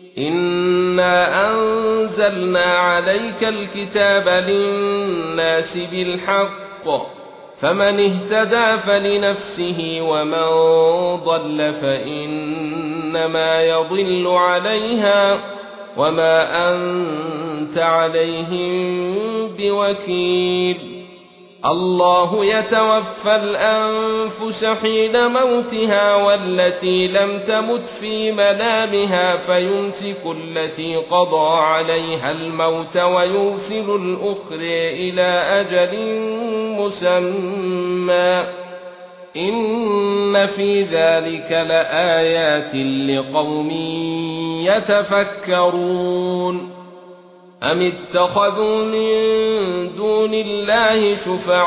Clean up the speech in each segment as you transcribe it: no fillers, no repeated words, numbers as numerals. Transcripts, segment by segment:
إنا أنزلنا عليك الكتاب للناس بالحق فمن اهتدى فلنفسه ومن ضل فإنما يضل عليها وما أنت عليهم بوكيل الله يتوفى الأنفس حين موتها والتي لم تمت في منامها فيمسك التي قضى عليها الموت ويرسل الأخرى إلى أجل مسمى إن في ذلك لآيات لقوم يتفكرون أم اتخذوا من دون الله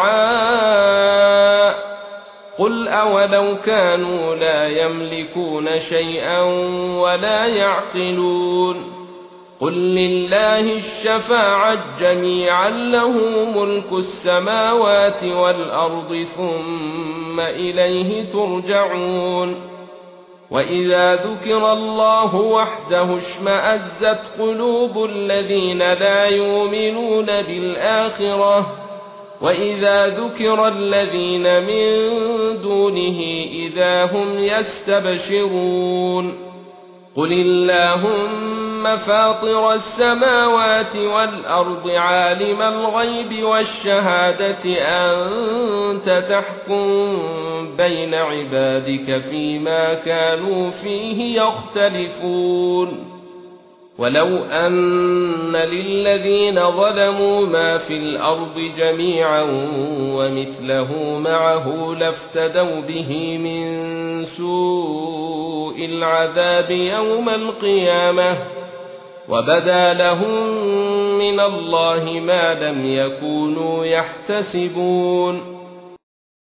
شفعاء قل أولو كانوا لا يملكون شيئا ولا يعقلون قل لله الشفاعة جميعا له ملك السماوات والأرض ثم إليه ترجعون وإذا ذكر الله وحده اشمأزت قلوب الذين لا يؤمنون بالآخرة وإذا ذكر الذين من دونه إذا هم يستبشرون قل اللهم فاطر السماوات والأرض عالم الغيب والشهادة أنت تحكم بين عبادك فيما كانوا فيه يختلفون ولو أن للذين ظلموا ما في الأرض جميعا ومثله معه لافتدوا به من سوء العذاب يوم القيامة وبدا لهم من الله ما لم يكونوا يحتسبون